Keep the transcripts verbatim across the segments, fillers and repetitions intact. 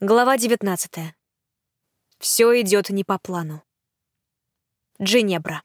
Глава девятнадцатая. Все идет не по плану. Джинебра.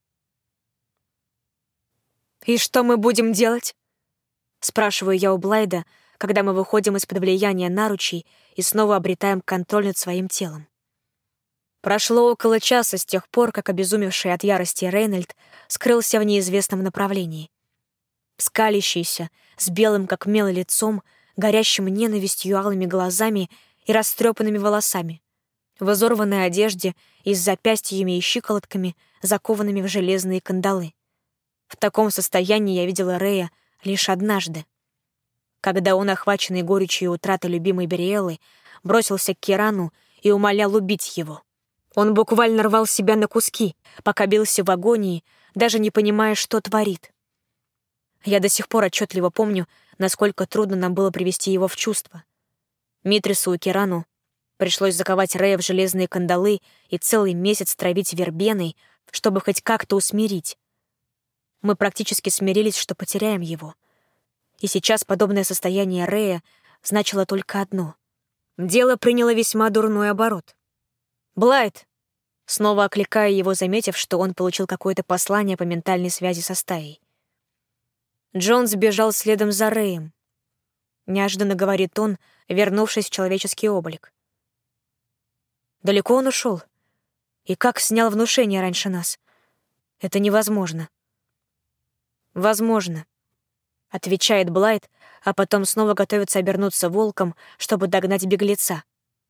«И что мы будем делать?» — спрашиваю я у Блайда, когда мы выходим из-под влияния наручей и снова обретаем контроль над своим телом. Прошло около часа с тех пор, как обезумевший от ярости Рейнольд скрылся в неизвестном направлении. Скалящийся, с белым как мел лицом, горящим ненавистью алыми глазами и растрепанными волосами, в изорванной одежде и с запястьями и щиколотками, закованными в железные кандалы. В таком состоянии я видела Рэя лишь однажды, когда он, охваченный горечью утраты любимой Бериэллы, бросился к Кирану и умолял убить его. Он буквально рвал себя на куски, пока бился в агонии, даже не понимая, что творит. Я до сих пор отчетливо помню, насколько трудно нам было привести его в чувство. Митрису и Кирану пришлось заковать Рэя в железные кандалы и целый месяц травить вербеной, чтобы хоть как-то усмирить. Мы практически смирились, что потеряем его. И сейчас подобное состояние Рэя значило только одно. Дело приняло весьма дурной оборот. «Блайд!» Снова окликаю его, заметив, что он получил какое-то послание по ментальной связи со стаей. Джон сбежал следом за Рэем. Неожиданно говорит он, вернувшись в человеческий облик. Далеко он ушел? И как снял внушение раньше нас? Это невозможно. Возможно, отвечает Блайд, а потом снова готовится обернуться волком, чтобы догнать беглеца.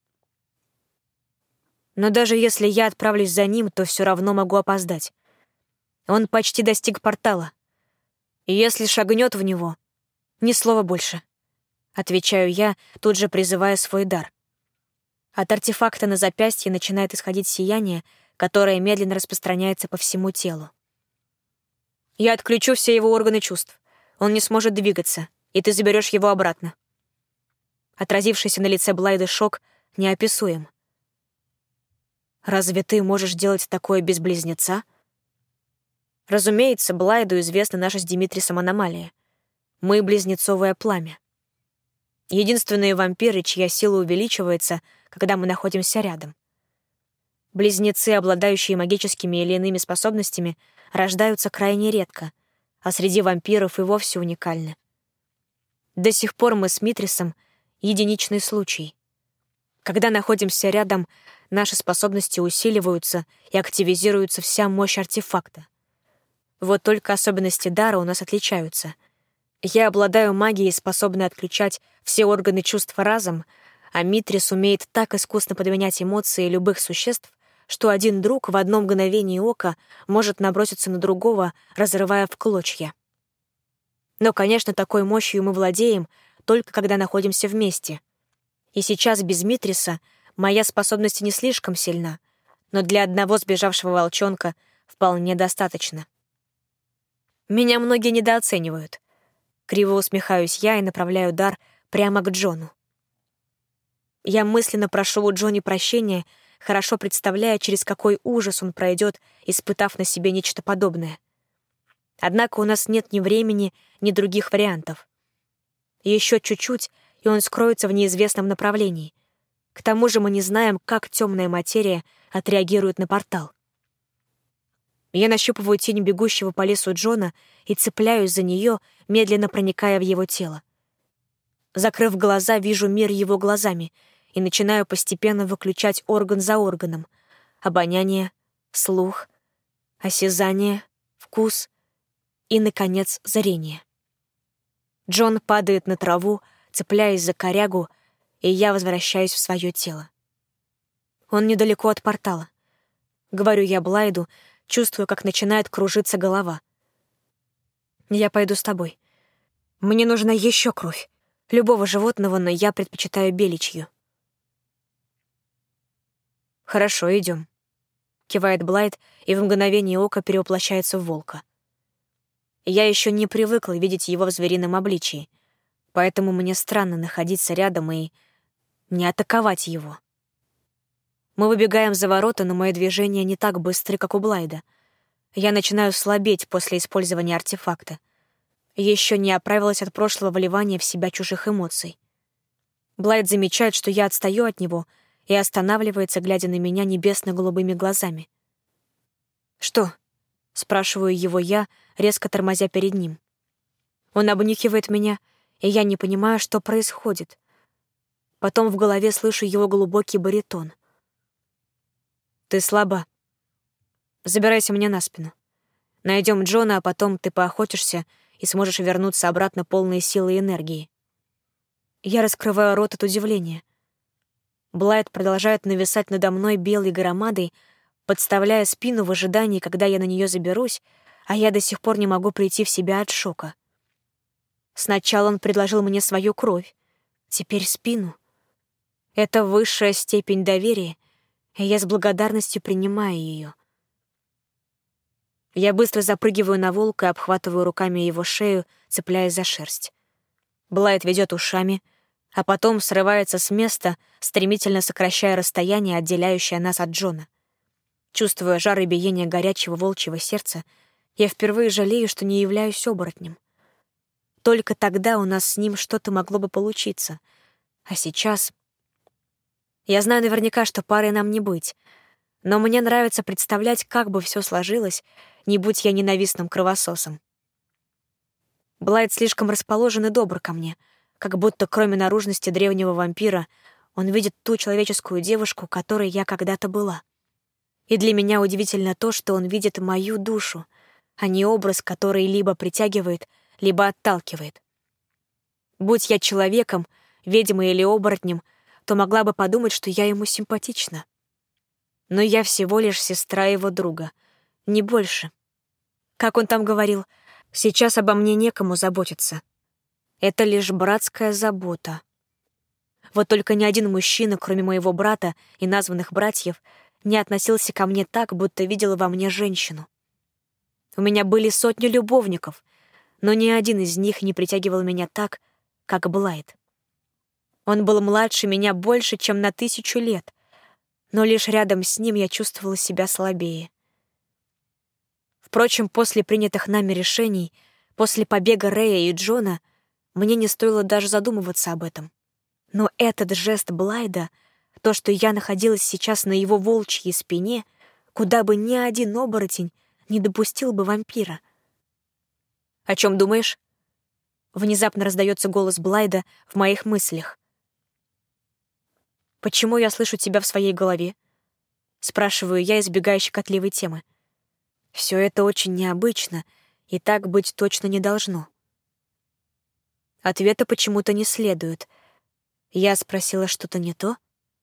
Но даже если я отправлюсь за ним, то все равно могу опоздать. Он почти достиг портала. И если шагнет в него, ни слова больше. Отвечаю я, тут же призывая свой дар. От артефакта на запястье начинает исходить сияние, которое медленно распространяется по всему телу. Я отключу все его органы чувств. Он не сможет двигаться, и ты заберешь его обратно. Отразившийся на лице Блайда шок неописуем. Разве ты можешь делать такое без близнеца? Разумеется, Блайду известна наша с Димитрисом аномалия. Мы — близнецовое пламя. Единственные вампиры, чья сила увеличивается, когда мы находимся рядом. Близнецы, обладающие магическими или иными способностями, рождаются крайне редко, а среди вампиров и вовсе уникальны. До сих пор мы с Митрисом — единичный случай. Когда находимся рядом, наши способности усиливаются и активизируется вся мощь артефакта. Вот только особенности дара у нас отличаются. Я обладаю магией, способной отключать все органы чувств разом, а Митрис умеет так искусно подменять эмоции любых существ, что один друг в одно мгновение ока может наброситься на другого, разрывая в клочья. Но, конечно, такой мощью мы владеем только когда находимся вместе. И сейчас без Митриса моя способность не слишком сильна, но для одного сбежавшего волчонка вполне достаточно. Меня многие недооценивают. Криво усмехаюсь я и направляю дар прямо к Джону. Я мысленно прошу у Джонни прощения, хорошо представляя, через какой ужас он пройдет, испытав на себе нечто подобное. Однако у нас нет ни времени, ни других вариантов. Еще чуть-чуть, и он скроется в неизвестном направлении. К тому же мы не знаем, как темная материя отреагирует на портал. Я нащупываю тень бегущего по лесу Джона и цепляюсь за нее, медленно проникая в его тело. Закрыв глаза, вижу мир его глазами и начинаю постепенно выключать орган за органом. Обоняние, слух, осязание, вкус и, наконец, зрение. Джон падает на траву, цепляясь за корягу, и я возвращаюсь в свое тело. Он недалеко от портала. Говорю я Блайду, чувствую, как начинает кружиться голова. Я пойду с тобой. Мне нужна еще кровь. Любого животного, но я предпочитаю беличью. Хорошо, идем. Кивает Блайд и в мгновение ока перевоплощается в волка. Я еще не привыкла видеть его в зверином обличии, поэтому мне странно находиться рядом и не атаковать его. Мы выбегаем за ворота, но мои движения не так быстры, как у Блайда. Я начинаю слабеть после использования артефакта. Еще не оправилась от прошлого вливания в себя чужих эмоций. Блайт замечает, что я отстаю от него, и останавливается, глядя на меня небесно-голубыми глазами. «Что?» — спрашиваю его я, резко тормозя перед ним. Он обнюхивает меня, и я не понимаю, что происходит. Потом в голове слышу его глубокий баритон. «Ты слаба. Забирайся мне на спину. Найдем Джона, а потом ты поохотишься и сможешь вернуться обратно полной силы и энергии». Я раскрываю рот от удивления. Блайт продолжает нависать надо мной белой громадой, подставляя спину в ожидании, когда я на нее заберусь, а я до сих пор не могу прийти в себя от шока. Сначала он предложил мне свою кровь, теперь спину. Это высшая степень доверия, и я с благодарностью принимаю ее. Я быстро запрыгиваю на волка и обхватываю руками его шею, цепляясь за шерсть. Блайт ведет ушами, а потом срывается с места, стремительно сокращая расстояние, отделяющее нас от Джона. Чувствуя жар и биение горячего волчьего сердца, я впервые жалею, что не являюсь оборотнем. Только тогда у нас с ним что-то могло бы получиться. А сейчас... Я знаю наверняка, что парой нам не быть, но мне нравится представлять, как бы все сложилось, не будь я ненавистным кровососом. Блайт слишком расположен и добр ко мне, как будто кроме наружности древнего вампира он видит ту человеческую девушку, которой я когда-то была. И для меня удивительно то, что он видит мою душу, а не образ, который либо притягивает, либо отталкивает. Будь я человеком, ведьмой или оборотнем, то могла бы подумать, что я ему симпатична. Но я всего лишь сестра его друга, не больше. Как он там говорил, сейчас обо мне некому заботиться. Это лишь братская забота. Вот только ни один мужчина, кроме моего брата и названных братьев, не относился ко мне так, будто видел во мне женщину. У меня были сотни любовников, но ни один из них не притягивал меня так, как Блайт. Он был младше меня больше, чем на тысячу лет, но лишь рядом с ним я чувствовала себя слабее. Впрочем, после принятых нами решений, после побега Рэя и Джона, мне не стоило даже задумываться об этом. Но этот жест Блайда, то, что я находилась сейчас на его волчьей спине, куда бы ни один оборотень не допустил бы вампира. «О чем думаешь?» Внезапно раздается голос Блайда в моих мыслях. «Почему я слышу тебя в своей голове?» Спрашиваю я, избегая щекотливой темы. Все это очень необычно, и так быть точно не должно. Ответа почему-то не следует. Я спросила что-то не то?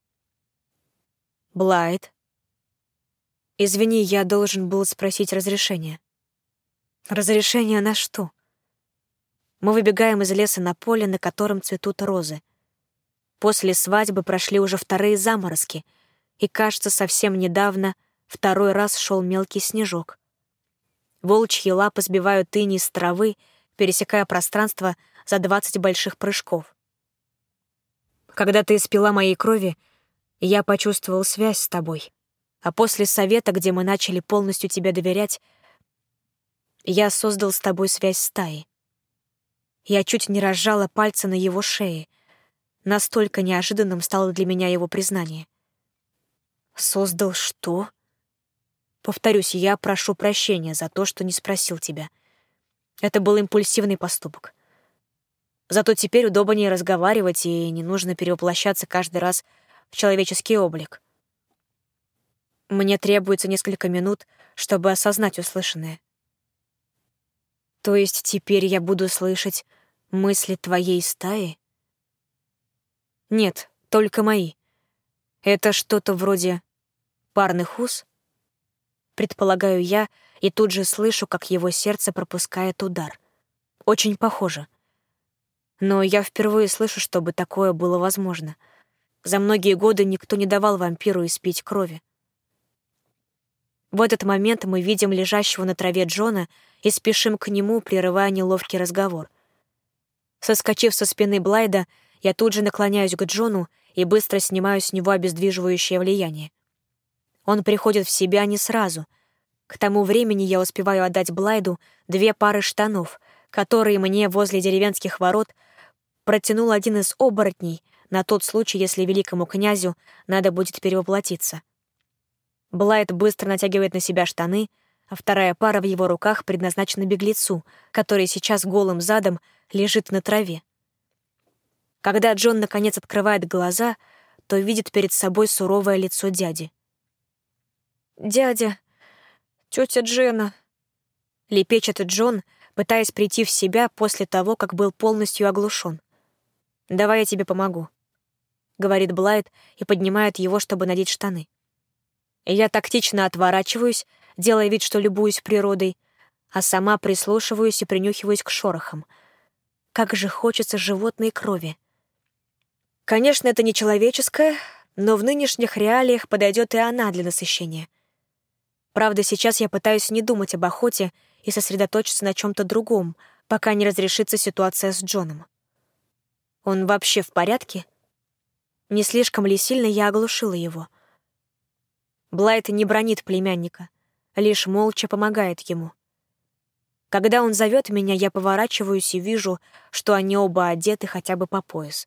Блайт. Извини, я должен был спросить разрешение. Разрешение на что? Мы выбегаем из леса на поле, на котором цветут розы. После свадьбы прошли уже вторые заморозки, и, кажется, совсем недавно второй раз шел мелкий снежок. Волчьи лапы сбивают иней с травы, пересекая пространство за двадцать больших прыжков. Когда ты испила моей крови, я почувствовал связь с тобой. А после совета, где мы начали полностью тебе доверять, я создал с тобой связь стаи. Я чуть не разжала пальцы на его шее. Настолько неожиданным стало для меня его признание. «Создал что?» Повторюсь, я прошу прощения за то, что не спросил тебя. Это был импульсивный поступок. Зато теперь удобнее разговаривать, и не нужно перевоплощаться каждый раз в человеческий облик. Мне требуется несколько минут, чтобы осознать услышанное. То есть теперь я буду слышать мысли твоей стаи? Нет, только мои. Это что-то вроде парных уз? Предполагаю я, и тут же слышу, как его сердце пропускает удар. Очень похоже. Но я впервые слышу, чтобы такое было возможно. За многие годы никто не давал вампиру испить крови. В этот момент мы видим лежащего на траве Джона и спешим к нему, прерывая неловкий разговор. Соскочив со спины Блайда, я тут же наклоняюсь к Джону и быстро снимаю с него обездвиживающее влияние. Он приходит в себя не сразу. К тому времени я успеваю отдать Блайду две пары штанов, которые мне возле деревенских ворот протянул один из оборотней, на тот случай, если великому князю надо будет перевоплотиться. Блайт быстро натягивает на себя штаны, а вторая пара в его руках предназначена беглецу, который сейчас голым задом лежит на траве. Когда Джон наконец открывает глаза, то видит перед собой суровое лицо дяди. «Дядя, тетя Джена», — лепечет Джон, пытаясь прийти в себя после того, как был полностью оглушен. «Давай я тебе помогу», — говорит Блайт и поднимает его, чтобы надеть штаны. Я тактично отворачиваюсь, делая вид, что любуюсь природой, а сама прислушиваюсь и принюхиваюсь к шорохам. Как же хочется животной крови. Конечно, это не человеческое, но в нынешних реалиях подойдет и она для насыщения. Правда, сейчас я пытаюсь не думать об охоте и сосредоточиться на чем-то другом, пока не разрешится ситуация с Джоном. Он вообще в порядке? Не слишком ли сильно я оглушила его? Блайт не бранит племянника, лишь молча помогает ему. Когда он зовет меня, я поворачиваюсь и вижу, что они оба одеты хотя бы по пояс.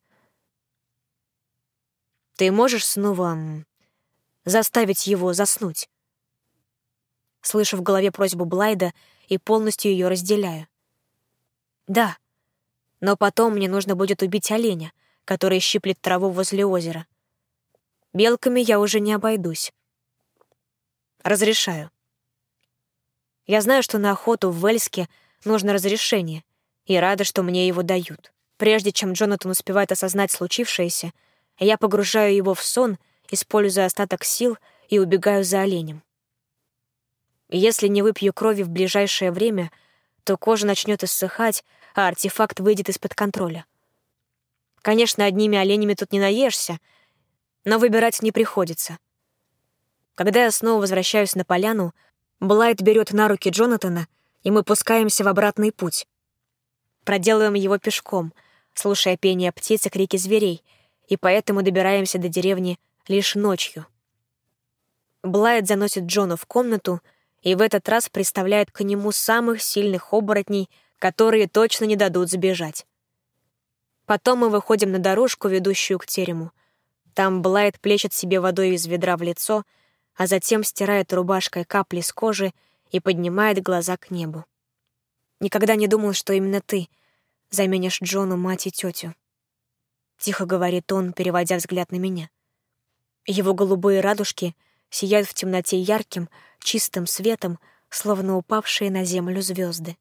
«Ты можешь снова заставить его заснуть?» Слышу в голове просьбу Блайда и полностью ее разделяю. «Да, но потом мне нужно будет убить оленя, который щиплет траву возле озера. Белками я уже не обойдусь. Разрешаю. Я знаю, что на охоту в Вельске нужно разрешение, и рада, что мне его дают. Прежде чем Джонатан успевает осознать случившееся, я погружаю его в сон, используя остаток сил, и убегаю за оленем. Если не выпью крови в ближайшее время, то кожа начнет иссыхать, а артефакт выйдет из-под контроля. Конечно, одними оленями тут не наешься, но выбирать не приходится. Когда я снова возвращаюсь на поляну, Блайт берет на руки Джонатана, и мы пускаемся в обратный путь. Проделываем его пешком, слушая пение птиц и крики зверей, и поэтому добираемся до деревни лишь ночью. Блайт заносит Джона в комнату и в этот раз представляет к нему самых сильных оборотней, которые точно не дадут сбежать. Потом мы выходим на дорожку, ведущую к терему. Там Блайт плещет себе водой из ведра в лицо, а затем стирает рубашкой капли с кожи и поднимает глаза к небу. «Никогда не думал, что именно ты заменишь Джону мать и тетю», — тихо говорит он, переводя взгляд на меня. Его голубые радужки сияют в темноте ярким, чистым светом, словно упавшие на землю звезды.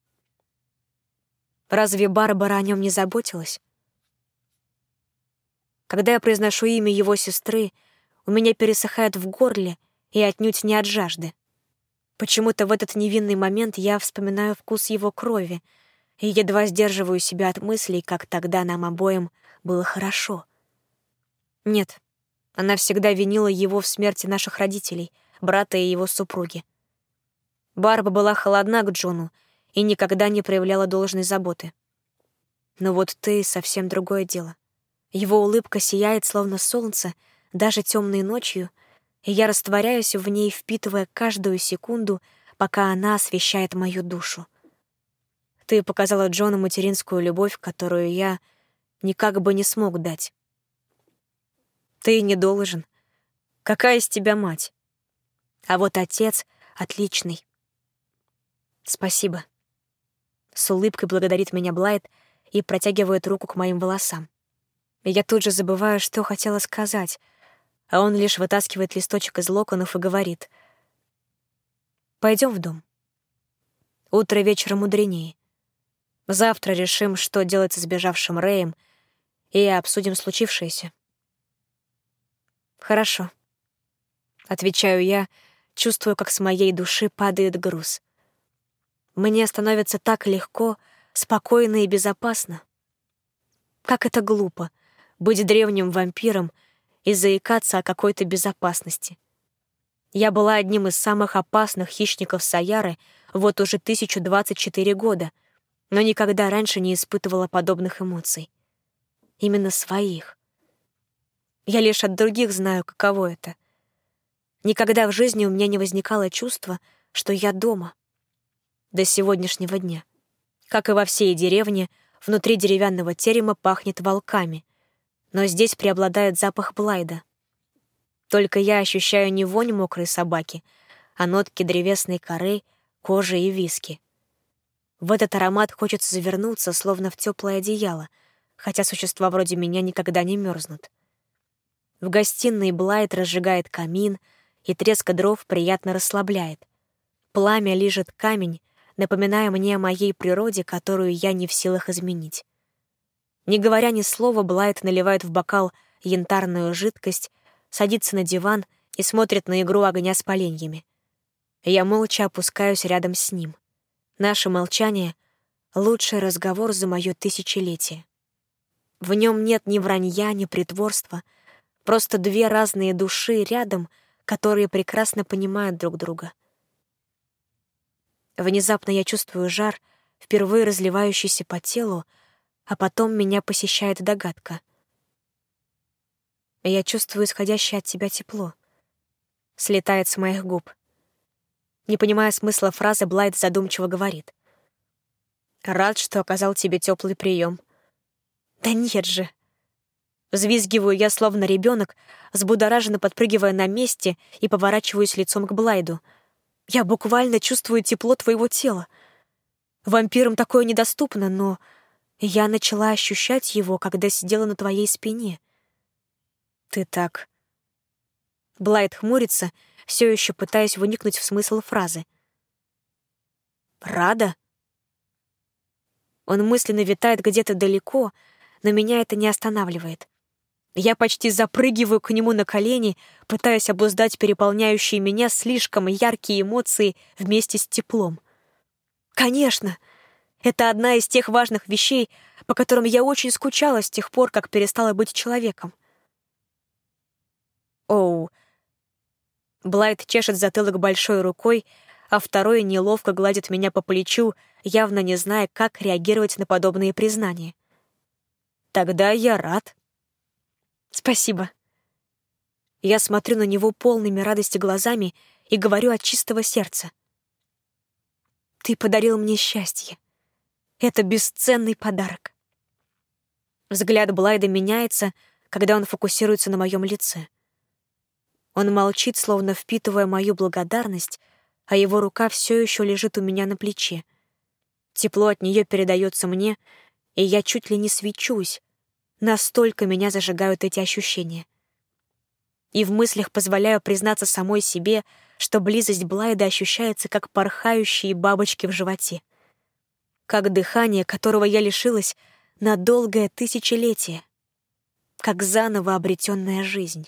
Разве Барбара о нем не заботилась? Когда я произношу имя его сестры, у меня пересыхает в горле и отнюдь не от жажды. Почему-то в этот невинный момент я вспоминаю вкус его крови и едва сдерживаю себя от мыслей, как тогда нам обоим было хорошо. Нет, она всегда винила его в смерти наших родителей, брата и его супруги. Барба была холодна к Джону и никогда не проявляла должной заботы. Но вот ты — совсем другое дело. Его улыбка сияет, словно солнце, даже темной ночью, и я растворяюсь в ней, впитывая каждую секунду, пока она освещает мою душу. Ты показала Джону материнскую любовь, которую я никак бы не смог дать. Ты не должен. Какая из тебя мать? А вот отец отличный. Спасибо. С улыбкой благодарит меня Блайт и протягивает руку к моим волосам. И я тут же забываю, что хотела сказать, а он лишь вытаскивает листочек из локонов и говорит: «Пойдем в дом. Утро вечера мудренее. Завтра решим, что делать с сбежавшим Рэем, и обсудим случившееся». «Хорошо», — отвечаю я, чувствую, как с моей души падает груз. Мне становится так легко, спокойно и безопасно. Как это глупо — быть древним вампиром и заикаться о какой-то безопасности. Я была одним из самых опасных хищников Саяры вот уже тысячу двадцать четыре года, но никогда раньше не испытывала подобных эмоций. Именно своих. Я лишь от других знаю, каково это. Никогда в жизни у меня не возникало чувства, что я дома. До сегодняшнего дня. Как и во всей деревне, внутри деревянного терема пахнет волками. но здесь преобладает запах Блайда. Только я ощущаю не вонь мокрой собаки, а нотки древесной коры, кожи и виски. В этот аромат хочется завернуться, словно в теплое одеяло, хотя существа вроде меня никогда не мерзнут. В гостиной Блайд разжигает камин, и треск дров приятно расслабляет. Пламя лижет камень, напоминая мне о моей природе, которую я не в силах изменить. Не говоря ни слова, Блайд наливает в бокал янтарную жидкость, садится на диван и смотрит на игру огня с поленьями. Я молча опускаюсь рядом с ним. Наше молчание — лучший разговор за мое тысячелетие. В нем нет ни вранья, ни притворства, просто две разные души рядом, которые прекрасно понимают друг друга. Внезапно я чувствую жар, впервые разливающийся по телу, а потом меня посещает догадка. Я чувствую исходящее от тебя тепло. Слетает с моих губ. Не понимая смысла фразы, Блайд задумчиво говорит. «Рад, что оказал тебе теплый прием». «Да нет же!» Взвизгиваю я, словно ребенок, взбудораженно подпрыгивая на месте и поворачиваюсь лицом к Блайду. «Я буквально чувствую тепло твоего тела. Вампирам такое недоступно, но я начала ощущать его, когда сидела на твоей спине. Ты так...» Блайд хмурится, все еще пытаясь вникнуть в смысл фразы. «Рада?» Он мысленно витает где-то далеко, но меня это не останавливает. Я почти запрыгиваю к нему на колени, пытаясь обуздать переполняющие меня слишком яркие эмоции вместе с теплом. Конечно, это одна из тех важных вещей, по которым я очень скучала с тех пор, как перестала быть человеком. Оу. Блайд чешет затылок большой рукой, а второй неловко гладит меня по плечу, явно не зная, как реагировать на подобные признания. «Тогда я рад». «Спасибо». Я смотрю на него полными радости глазами и говорю от чистого сердца. «Ты подарил мне счастье. Это бесценный подарок». Взгляд Блайда меняется, когда он фокусируется на моем лице. Он молчит, словно впитывая мою благодарность, а его рука все еще лежит у меня на плече. Тепло от нее передается мне, и я чуть ли не свечусь. Настолько меня зажигают эти ощущения. И в мыслях позволяю признаться самой себе, что близость Блайда ощущается как порхающие бабочки в животе. Как дыхание, которого я лишилась на долгое тысячелетие. Как заново обретенная жизнь.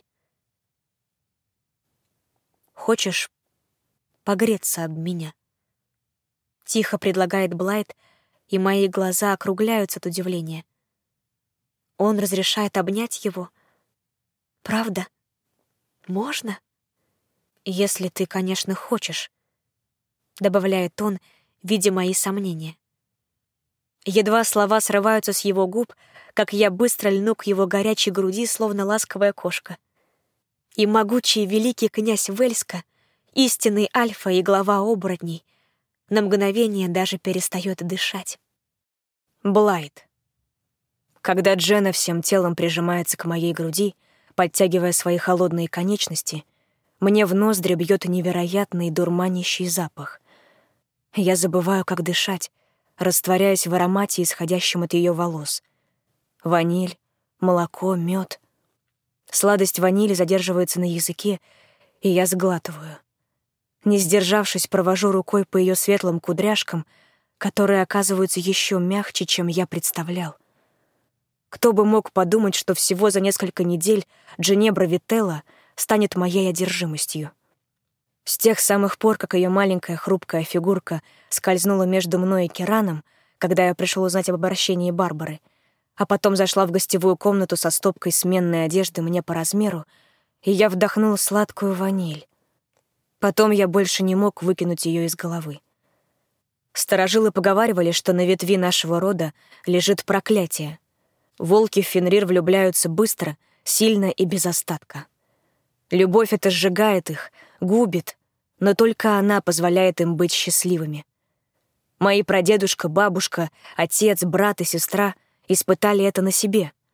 «Хочешь погреться об меня?» Тихо предлагает Блайд, и мои глаза округляются от удивления. Он разрешает обнять его. «Правда? Можно?» «Если ты, конечно, хочешь», — добавляет он, видя мои сомнения. Едва слова срываются с его губ, как я быстро льну к его горячей груди, словно ласковая кошка. И могучий великий князь Вельска, истинный альфа и глава оборотней, на мгновение даже перестает дышать. Блайд. Когда Дженна всем телом прижимается к моей груди, подтягивая свои холодные конечности, мне в ноздри бьет невероятный дурманящий запах. Я забываю, как дышать, растворяясь в аромате, исходящем от ее волос. Ваниль, молоко, мед. Сладость ванили задерживается на языке, и я сглатываю. Не сдержавшись, провожу рукой по ее светлым кудряшкам, которые оказываются еще мягче, чем я представлял. Кто бы мог подумать, что всего за несколько недель Дженебра Вителла станет моей одержимостью. С тех самых пор, как ее маленькая хрупкая фигурка скользнула между мной и Кираном, когда я пришел узнать об обращении Барбары, а потом зашла в гостевую комнату со стопкой сменной одежды мне по размеру, и я вдохнул сладкую ваниль. Потом я больше не мог выкинуть ее из головы. Старожилы поговаривали, что на ветви нашего рода лежит проклятие. Волки в Фенрир влюбляются быстро, сильно и без остатка. Любовь эта сжигает их, губит, но только она позволяет им быть счастливыми. Мои прадедушка, бабушка, отец, брат и сестра испытали это на себе.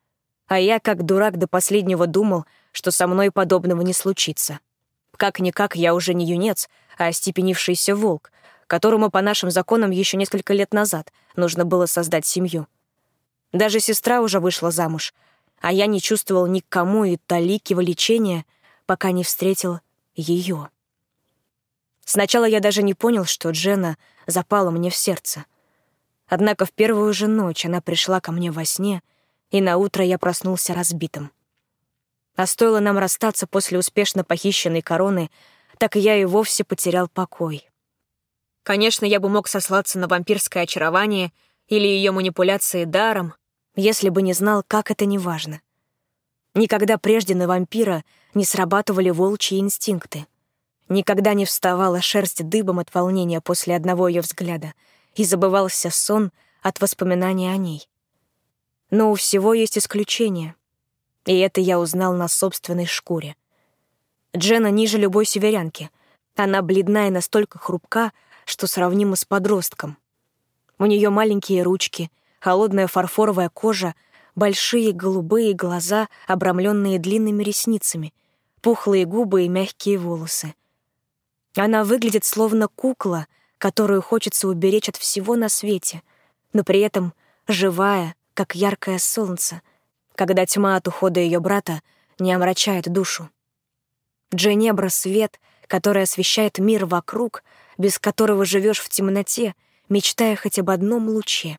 А я, как дурак, до последнего думал, что со мной подобного не случится. Как-никак я уже не юнец, а остепенившийся волк, которому по нашим законам еще несколько лет назад нужно было создать семью. Даже сестра уже вышла замуж, а я не чувствовал ни к кому и талики влечения, пока не встретил ее. Сначала я даже не понял, что Дженна запала мне в сердце. Однако в первую же ночь она пришла ко мне во сне, и наутро я проснулся разбитым. А стоило нам расстаться после успешно похищенной короны, так я и вовсе потерял покой. Конечно, я бы мог сослаться на вампирское очарование или ее манипуляции даром, если бы не знал, как это неважно. Никогда прежде на вампира не срабатывали волчьи инстинкты. Никогда не вставала шерсть дыбом от волнения после одного ее взгляда и забывался сон от воспоминания о ней. Но у всего есть исключение, и это я узнал на собственной шкуре. Дженна ниже любой северянки. Она бледна и настолько хрупка, что сравнима с подростком. У нее маленькие ручки, холодная фарфоровая кожа, большие голубые глаза, обрамленные длинными ресницами, пухлые губы и мягкие волосы. Она выглядит словно кукла, которую хочется уберечь от всего на свете, но при этом живая, как яркое солнце, когда тьма от ухода ее брата не омрачает душу. Дженебра — свет, который освещает мир вокруг, без которого живешь в темноте, мечтая хоть об одном луче.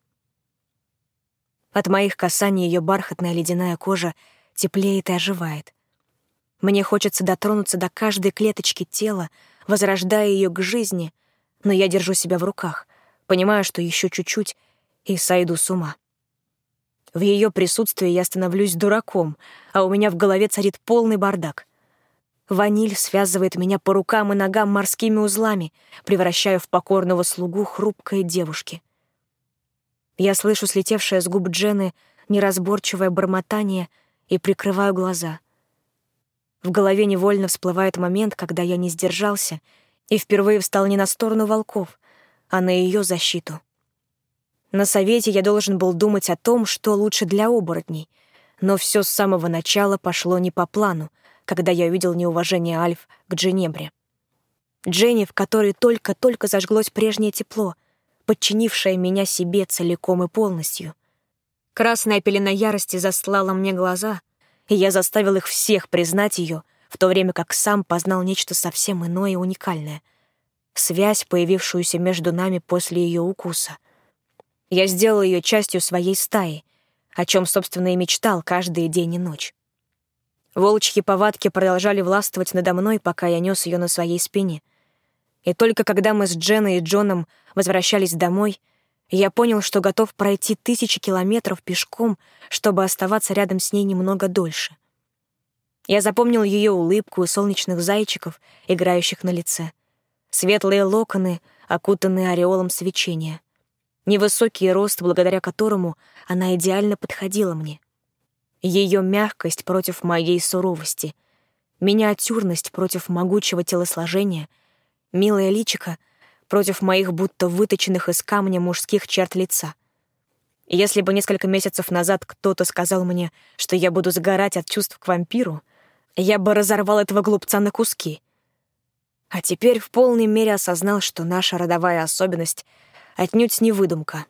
От моих касаний ее бархатная ледяная кожа теплеет и оживает. Мне хочется дотронуться до каждой клеточки тела, возрождая ее к жизни, но я держу себя в руках, понимаю, что еще чуть-чуть и сойду с ума. В ее присутствии я становлюсь дураком, а у меня в голове царит полный бардак. Ваниль связывает меня по рукам и ногам морскими узлами, превращая в покорного слугу хрупкой девушки. Я слышу слетевшее с губ Дженны неразборчивое бормотание и прикрываю глаза. В голове невольно всплывает момент, когда я не сдержался и впервые встал не на сторону волков, а на ее защиту. На совете я должен был думать о том, что лучше для оборотней, но все с самого начала пошло не по плану, когда я увидел неуважение Альф к Дженебре. Дженни, в которой только-только зажглось прежнее тепло, подчинившая меня себе целиком и полностью. Красная пелена ярости застлала мне глаза, и я заставил их всех признать ее, в то время как сам познал нечто совсем иное и уникальное — связь, появившуюся между нами после ее укуса. Я сделал ее частью своей стаи, о чем, собственно, и мечтал каждый день и ночь. Волчьи повадки продолжали властвовать надо мной, пока я нес ее на своей спине. И только когда мы с Дженной и Джоном возвращались домой, я понял, что готов пройти тысячи километров пешком, чтобы оставаться рядом с ней немного дольше. Я запомнил ее улыбку и солнечных зайчиков, играющих на лице, светлые локоны, окутанные ореолом свечения, невысокий рост, благодаря которому она идеально подходила мне, ее мягкость против моей суровости, миниатюрность против могучего телосложения, милое личико против моих будто выточенных из камня мужских черт лица. Если бы несколько месяцев назад кто-то сказал мне, что я буду сгорать от чувств к вампиру, я бы разорвал этого глупца на куски. А теперь в полной мере осознал, что наша родовая особенность отнюдь не выдумка.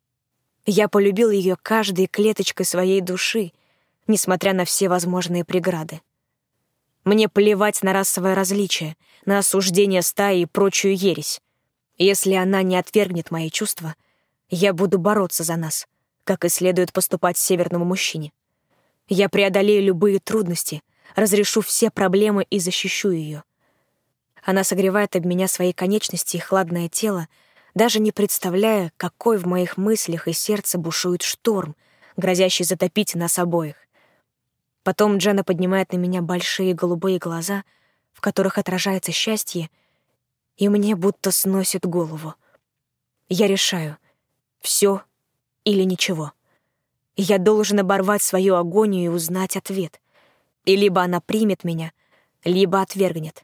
Я полюбил ее каждой клеточкой своей души, несмотря на все возможные преграды. Мне плевать на расовое различие, на осуждение стаи и прочую ересь. Если она не отвергнет мои чувства, я буду бороться за нас, как и следует поступать северному мужчине. Я преодолею любые трудности, разрешу все проблемы и защищу ее. Она согревает об меня свои конечности и хладное тело, даже не представляя, какой в моих мыслях и сердце бушует шторм, грозящий затопить нас обоих. Потом Дженна поднимает на меня большие голубые глаза, в которых отражается счастье, и мне будто сносит голову. Я решаю — все или ничего. Я должен оборвать свою агонию и узнать ответ. И либо она примет меня, либо отвергнет.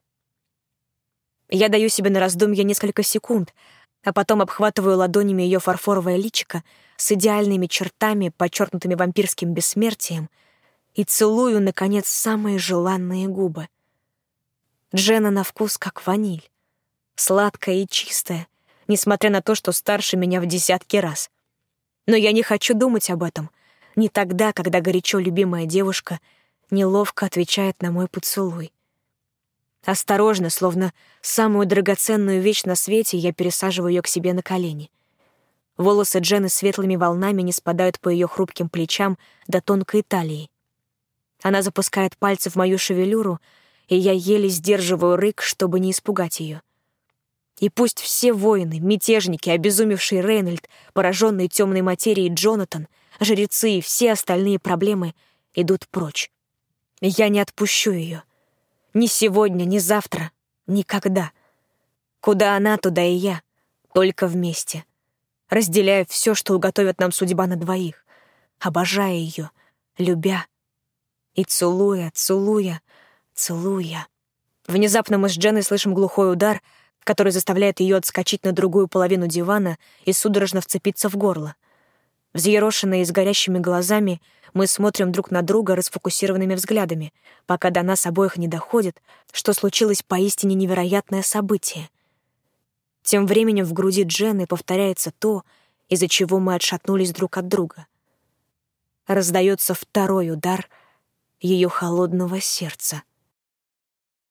Я даю себе на раздумье несколько секунд, а потом обхватываю ладонями ее фарфоровое личико с идеальными чертами, подчеркнутыми вампирским бессмертием, и целую, наконец, самые желанные губы. Дженна на вкус как ваниль, сладкая и чистая, несмотря на то, что старше меня в десятки раз. Но я не хочу думать об этом, не тогда, когда горячо любимая девушка неловко отвечает на мой поцелуй. Осторожно, словно самую драгоценную вещь на свете, я пересаживаю ее к себе на колени. Волосы Дженны светлыми волнами не спадают по ее хрупким плечам до тонкой талии. Она запускает пальцы в мою шевелюру, и я еле сдерживаю рык, чтобы не испугать ее. И пусть все воины, мятежники, обезумевший Рейнольд, пораженный темной материей Джонатан, жрецы и все остальные проблемы идут прочь. Я не отпущу ее. Ни сегодня, ни завтра, никогда. Куда она, туда и я, только вместе. Разделяя все, что уготовит нам судьба на двоих, обожая ее, любя и целуя, целуя, целуя. Внезапно мы с Дженной слышим глухой удар, который заставляет ее отскочить на другую половину дивана и судорожно вцепиться в горло. Взъерошенные и с горящими глазами, мы смотрим друг на друга расфокусированными взглядами, пока до нас обоих не доходит, что случилось поистине невероятное событие. Тем временем в груди Дженны повторяется то, из-за чего мы отшатнулись друг от друга. Раздается второй удар ее холодного сердца.